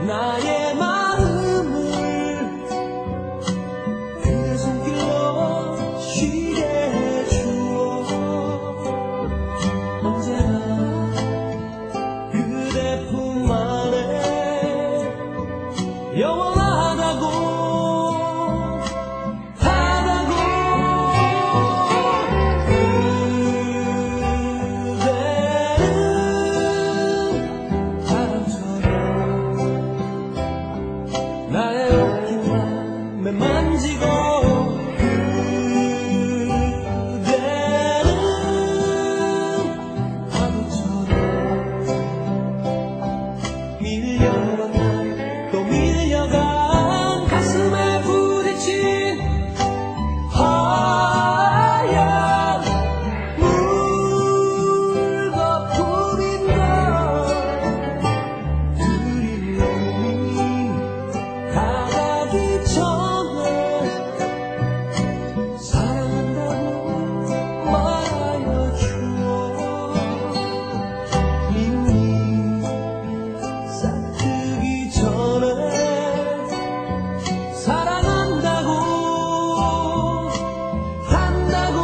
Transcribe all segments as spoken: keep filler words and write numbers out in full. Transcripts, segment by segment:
나의 마음을 그대 손길로 쉬게 해주어 언제나 그대 품 안에 영원하다고 나의 어깨만 매만지고 그대는 파도처럼 밀려간 또 밀려간 가슴에 부딪힌 하얀 물거품인걸 그리움이 다가기 전에 사랑한다고 말하여 주어 이미 싹트기 전에 사랑한다고 한다고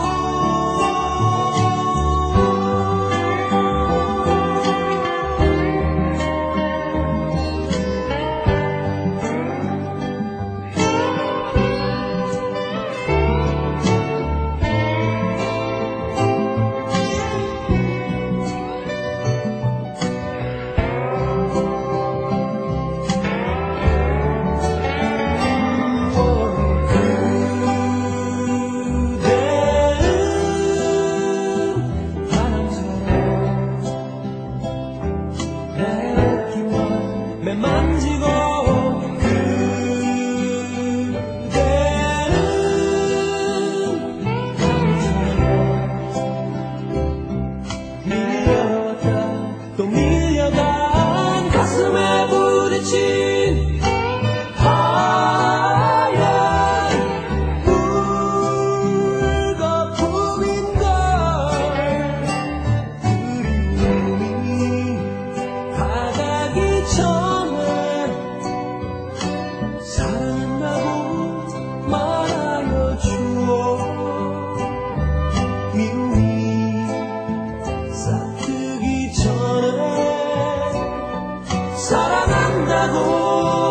매만지고 그대는 밀려왔다 또 밀려간 가슴에 부딪힌 하얀 물거품인걸 그리움이 다가기 전에 사랑한다고 말하여 주어 미움이 싹트기 전에 사랑한다고